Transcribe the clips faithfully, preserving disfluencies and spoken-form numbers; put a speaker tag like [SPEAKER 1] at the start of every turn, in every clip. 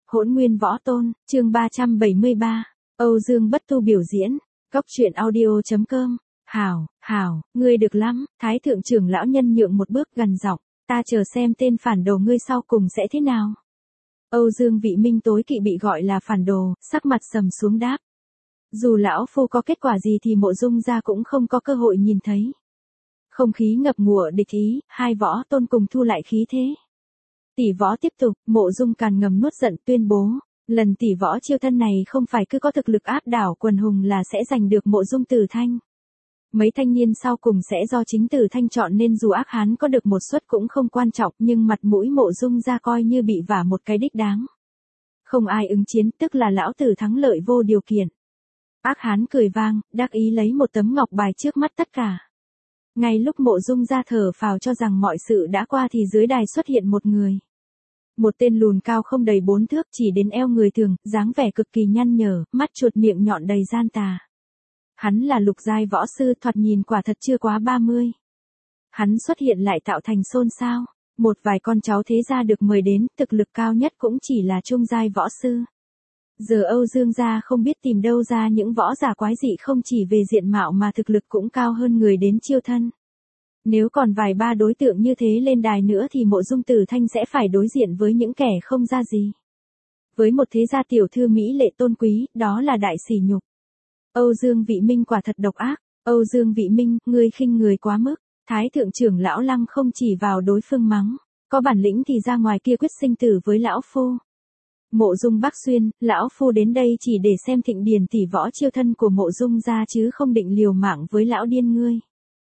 [SPEAKER 1] Hỗn nguyên võ tôn, chương ba trăm bảy mươi ba, Âu Dương Bất Tu biểu diễn, Cốc truyện audio chấm com. Hảo, hảo, ngươi được lắm, Thái thượng trưởng lão nhân nhượng một bước gần giọng, ta chờ xem tên phản đồ ngươi sau cùng sẽ thế nào. Âu Dương Vị Minh tối kỵ bị gọi là phản đồ, sắc mặt sầm xuống đáp. Dù lão phu có kết quả gì thì Mộ Dung gia cũng không có cơ hội nhìn thấy. Không khí ngập ngụa địch ý, hai võ tôn cùng thu lại khí thế. Tỷ võ tiếp tục, Mộ Dung Càn ngầm nuốt giận tuyên bố, lần tỷ võ chiêu thân này không phải cứ có thực lực áp đảo quần hùng là sẽ giành được Mộ Dung Tử Thanh. Mấy thanh niên sau cùng sẽ do chính Tử Thanh chọn nên dù ác hán có được một suất cũng không quan trọng nhưng mặt mũi Mộ Dung gia coi như bị vả một cái đích đáng. Không ai ứng chiến tức là lão tử thắng lợi vô điều kiện. Ác hán cười vang, đắc ý lấy một tấm ngọc bài trước mắt tất cả. Ngay lúc Mộ Dung gia thở phào cho rằng mọi sự đã qua thì dưới đài xuất hiện một người. Một tên lùn cao không đầy bốn thước chỉ đến eo người thường, dáng vẻ cực kỳ nhăn nhở, mắt chuột miệng nhọn đầy gian tà. Hắn là lục giai võ sư thoạt nhìn quả thật chưa quá ba mươi. Hắn xuất hiện lại tạo thành xôn xao, một vài con cháu thế gia được mời đến, thực lực cao nhất cũng chỉ là trung giai võ sư. Giờ Âu Dương gia không biết tìm đâu ra những võ giả quái dị không chỉ về diện mạo mà thực lực cũng cao hơn người đến chiêu thân. Nếu còn vài ba đối tượng như thế lên đài nữa thì Mộ Dung Tử Thanh sẽ phải đối diện với những kẻ không ra gì. Với một thế gia tiểu thư mỹ lệ tôn quý, đó là đại sỉ nhục. Âu Dương Vị Minh quả thật độc ác, Âu Dương Vị Minh, ngươi khinh người quá mức, Thái thượng trưởng lão Lăng không chỉ vào đối phương mắng, có bản lĩnh thì ra ngoài kia quyết sinh tử với lão phu. Mộ Dung Bắc Xuyên, lão phu đến đây chỉ để xem thịnh điển tỷ võ chiêu thân của Mộ Dung gia chứ không định liều mạng với lão điên ngươi.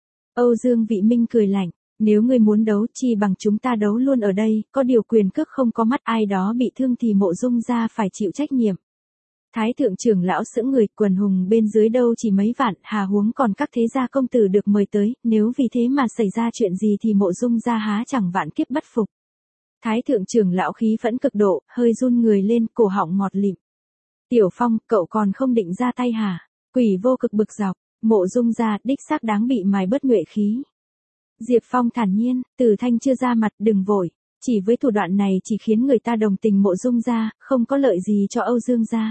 [SPEAKER 1] Âu Dương Vị Minh cười lạnh, nếu ngươi muốn đấu chi bằng chúng ta đấu luôn ở đây, có điều quyền cước không có mắt ai đó bị thương thì Mộ Dung gia phải chịu trách nhiệm. Thái thượng trưởng lão sững người, quần hùng bên dưới đâu chỉ mấy vạn, hà huống còn các thế gia công tử được mời tới, nếu vì thế mà xảy ra chuyện gì thì Mộ Dung gia há chẳng vạn kiếp bất phục. Thái thượng trưởng lão khí phẫn cực độ, hơi run người lên, cổ họng ngọt lịm. Tiểu Phong, cậu còn không định ra tay hả? Quỷ vô cực bực dọc, Mộ Dung gia đích xác đáng bị mài bớt nhuệ khí. Diệp Phong thản nhiên, Tử Thanh chưa ra mặt đừng vội, chỉ với thủ đoạn này chỉ khiến người ta đồng tình Mộ Dung gia, không có lợi gì cho Âu Dương gia.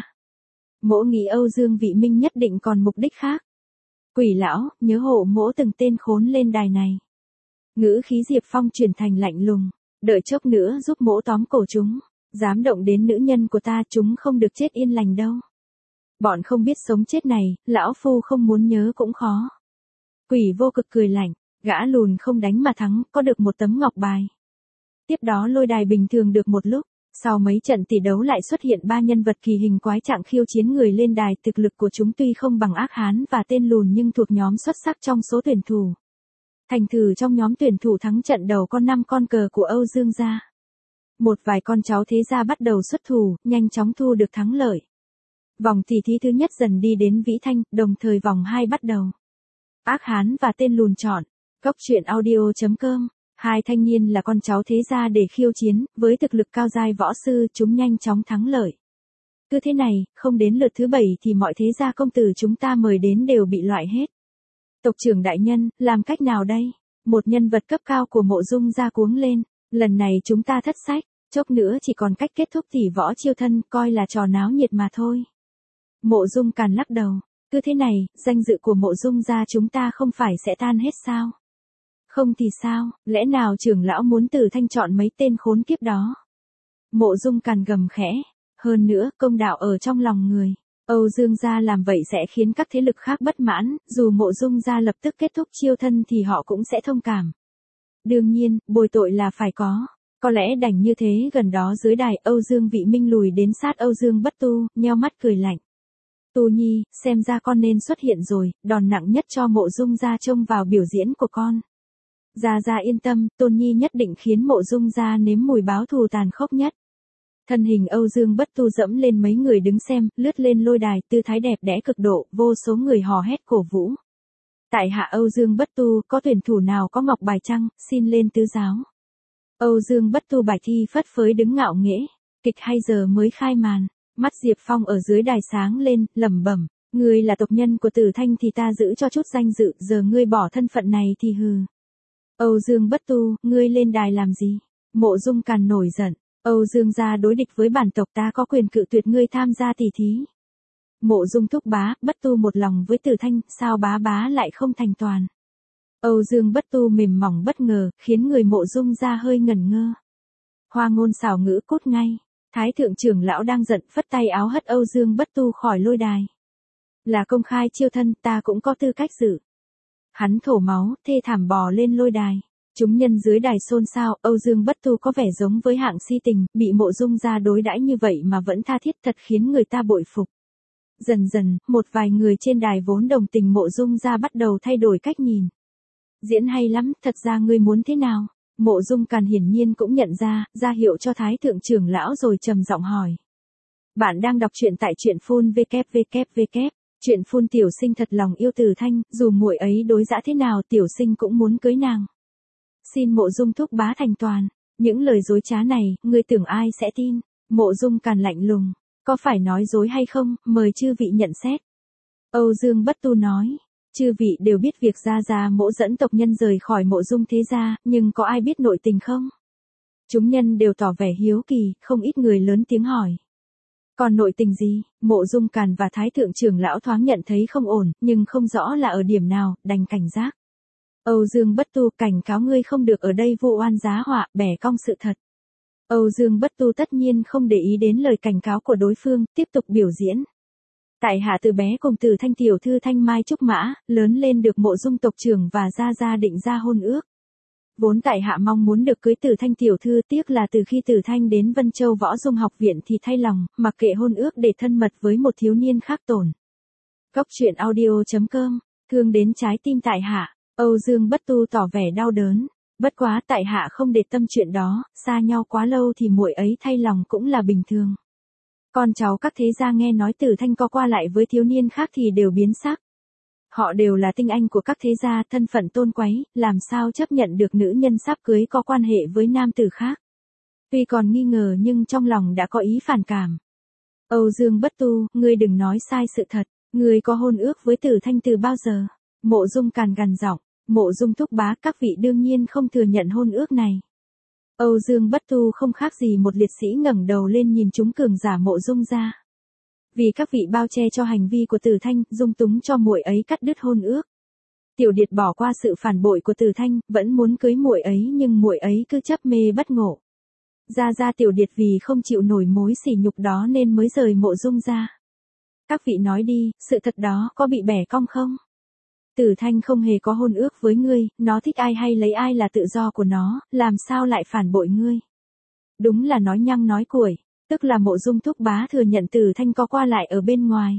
[SPEAKER 1] Mỗ nghĩ Âu Dương Vị Minh nhất định còn mục đích khác. Quỷ lão, nhớ hộ mỗ từng tên khốn lên đài này. Ngữ khí Diệp Phong chuyển thành lạnh lùng, đợi chốc nữa giúp mỗ tóm cổ chúng, dám động đến nữ nhân của ta chúng không được chết yên lành đâu. Bọn không biết sống chết này, lão phu không muốn nhớ cũng khó. Quỷ vô cực cười lạnh, gã lùn không đánh mà thắng, có được một tấm ngọc bài. Tiếp đó lôi đài bình thường được một lúc, sau mấy trận tỷ đấu lại xuất hiện ba nhân vật kỳ hình quái trạng khiêu chiến người lên đài, thực lực của chúng tuy không bằng ác hán và tên lùn nhưng thuộc nhóm xuất sắc trong số tuyển thủ. Thành thử trong nhóm tuyển thủ thắng trận đầu có năm con cờ của Âu Dương gia. Một vài con cháu thế gia bắt đầu xuất thủ, nhanh chóng thu được thắng lợi. Vòng tỷ thí thứ nhất dần đi đến Vĩ Thanh, đồng thời vòng hai bắt đầu. Ác hán và tên lùn chọn, Cốc truyện audio chấm com. Hai thanh niên là con cháu thế gia để khiêu chiến, với thực lực cao giai võ sư chúng nhanh chóng thắng lợi. Cứ thế này, không đến lượt thứ bảy thì mọi thế gia công tử chúng ta mời đến đều bị loại hết. Tộc trưởng đại nhân, làm cách nào đây? Một nhân vật cấp cao của Mộ Dung gia cuống lên, lần này chúng ta thất sách, chốc nữa chỉ còn cách kết thúc tỷ võ chiêu thân, coi là trò náo nhiệt mà thôi. Mộ Dung Càn lắc đầu, cứ thế này, danh dự của Mộ Dung gia chúng ta không phải sẽ tan hết sao? Không thì sao, lẽ nào trưởng lão muốn Tử Thanh chọn mấy tên khốn kiếp đó? Mộ Dung Càn gầm khẽ, hơn nữa, công đạo ở trong lòng người. Âu Dương gia làm vậy sẽ khiến các thế lực khác bất mãn, dù Mộ Dung gia lập tức kết thúc chiêu thân thì họ cũng sẽ thông cảm. Đương nhiên, bồi tội là phải có. Có lẽ đành như thế. Gần đó dưới đài, Âu Dương Vị Minh lùi đến sát Âu Dương Bất Tu, nheo mắt cười lạnh. Tu Nhi, xem ra con nên xuất hiện rồi, đòn nặng nhất cho Mộ Dung gia trông vào biểu diễn của con. Gia Gia yên tâm, Tôn Nhi nhất định khiến Mộ Dung gia nếm mùi báo thù tàn khốc nhất. Thân hình Âu Dương Bất Tu dẫm lên mấy người đứng xem, lướt lên lôi đài, tư thái đẹp đẽ cực độ, vô số người hò hét cổ vũ. Tại hạ Âu Dương Bất Tu, có tuyển thủ nào có ngọc bài chăng, xin lên tứ giáo. Âu Dương Bất Tu bài thi phất phới đứng ngạo nghễ, kịch hay giờ mới khai màn, mắt Diệp Phong ở dưới đài sáng lên, lẩm bẩm, ngươi là tộc nhân của Tử Thanh thì ta giữ cho chút danh dự, giờ ngươi bỏ thân phận này thì hừ. Âu Dương Bất Tu, ngươi lên đài làm gì? Mộ Dung Càn nổi giận, Âu Dương gia đối địch với bản tộc, ta có quyền cự tuyệt ngươi tham gia tỷ thí. Mộ Dung thúc bá, Bất Tu một lòng với Tử Thanh, sao bá bá lại không thành toàn. Âu Dương Bất Tu mềm mỏng bất ngờ, khiến người Mộ Dung gia hơi ngẩn ngơ. Hoa ngôn xảo ngữ cút ngay. Thái thượng trưởng lão đang giận, phất tay áo hất Âu Dương Bất Tu khỏi lôi đài. Là công khai chiêu thân, ta cũng có tư cách dự. Hắn thổ máu, thê thảm bò lên lôi đài. Chúng nhân dưới đài xôn xao, Âu Dương Bất Tu có vẻ giống với hạng si tình, bị Mộ Dung gia đối đãi như vậy mà vẫn tha thiết, thật khiến người ta bội phục. Dần dần, một vài người trên đài vốn đồng tình Mộ Dung gia bắt đầu thay đổi cách nhìn. Diễn hay lắm, thật ra ngươi muốn thế nào? Mộ Dung Càn hiển nhiên cũng nhận ra, ra hiệu cho Thái thượng trưởng lão rồi trầm giọng hỏi. Bạn đang đọc truyện tại truyện phun vê kép vê kép vê kép. Truyện phun tiểu sinh thật lòng yêu Tử Thanh, dù muội ấy đối dã thế nào tiểu sinh cũng muốn cưới nàng. Xin Mộ Dung thúc bá thành toàn. Những lời dối trá này, ngươi tưởng ai sẽ tin? Mộ Dung Càn lạnh lùng. Có phải nói dối hay không, mời chư vị nhận xét. Âu Dương Bất Tu nói. Chư vị đều biết việc Gia Gia Mỗ dẫn tộc nhân rời khỏi Mộ Dung thế gia, nhưng có ai biết nội tình không? Chúng nhân đều tỏ vẻ hiếu kỳ, không ít người lớn tiếng hỏi. Còn nội tình gì? Mộ Dung Càn và Thái thượng trưởng lão thoáng nhận thấy không ổn, nhưng không rõ là ở điểm nào, đành cảnh giác. Âu Dương Bất Tu, cảnh cáo ngươi không được ở đây vu oan giá họa, bẻ cong sự thật. Âu Dương Bất Tu tất nhiên không để ý đến lời cảnh cáo của đối phương, tiếp tục biểu diễn. Tại hạ từ bé cùng Tử Thanh tiểu thư Thanh Mai trúc mã, lớn lên được Mộ Dung tộc trưởng và Gia Gia định ra hôn ước. Vốn tại hạ mong muốn được cưới Tử Thanh tiểu thư, tiếc là từ khi Tử Thanh đến Vân Châu Võ Dung học viện thì thay lòng, mặc kệ hôn ước để thân mật với một thiếu niên khác tổn. Góc truyện audio chấm com, thương đến trái tim tại hạ. Âu Dương Bất Tu tỏ vẻ đau đớn. Bất quá tại hạ không để tâm chuyện đó, xa nhau quá lâu thì muội ấy thay lòng cũng là bình thường. Con cháu các thế gia nghe nói Tử Thanh có qua lại với thiếu niên khác thì đều biến sắc. Họ đều là tinh anh của các thế gia, thân phận tôn quý, làm sao chấp nhận được nữ nhân sắp cưới có quan hệ với nam tử khác. Tuy còn nghi ngờ nhưng trong lòng đã có ý phản cảm. Âu Dương Bất Tu, ngươi đừng nói sai sự thật, ngươi có hôn ước với Tử Thanh từ bao giờ? Mộ Dung Càn gằn giọng. Mộ Dung thúc bá, các vị đương nhiên không thừa nhận hôn ước này. Âu Dương Bất Tu không khác gì một liệt sĩ ngẩng đầu lên nhìn chúng cường giả Mộ Dung gia. Vì các vị bao che cho hành vi của Tử Thanh, dung túng cho muội ấy cắt đứt hôn ước. Tiểu Điệt bỏ qua sự phản bội của Tử Thanh, vẫn muốn cưới muội ấy nhưng muội ấy cứ chấp mê bất ngộ. Gia Gia Tiểu Điệt vì không chịu nổi mối sỉ nhục đó nên mới rời Mộ Dung gia. Các vị nói đi, sự thật đó có bị bẻ cong không? Tử Thanh không hề có hôn ước với ngươi, nó thích ai hay lấy ai là tự do của nó, làm sao lại phản bội ngươi? Đúng là nói nhăng nói cuội, tức là Mộ Dung thúc bá thừa nhận Tử Thanh có qua lại ở bên ngoài.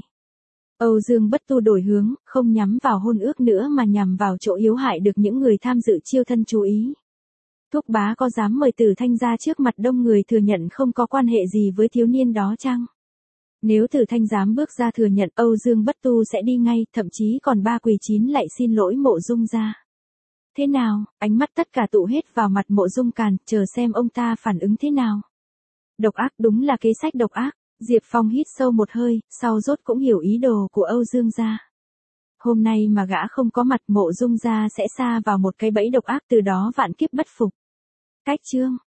[SPEAKER 1] Âu Dương Bất Tu đổi hướng, không nhắm vào hôn ước nữa mà nhằm vào chỗ yếu hại được những người tham dự chiêu thân chú ý. Thúc bá có dám mời Tử Thanh ra trước mặt đông người thừa nhận không có quan hệ gì với thiếu niên đó chăng? Nếu Tử Thanh dám bước ra thừa nhận, Âu Dương Bất Tu sẽ đi ngay, thậm chí còn ba quỳ chín lạy xin lỗi Mộ Dung gia. Thế nào? Ánh mắt tất cả tụ hết vào mặt Mộ Dung Càn, chờ xem ông ta phản ứng thế nào. Độc ác, đúng là kế sách độc ác. Diệp Phong hít sâu một hơi, sau rốt cũng hiểu ý đồ của Âu Dương gia. Hôm nay mà gã không có mặt, Mộ Dung gia sẽ sa vào một cái bẫy độc ác, từ đó vạn kiếp bất phục. Cách chương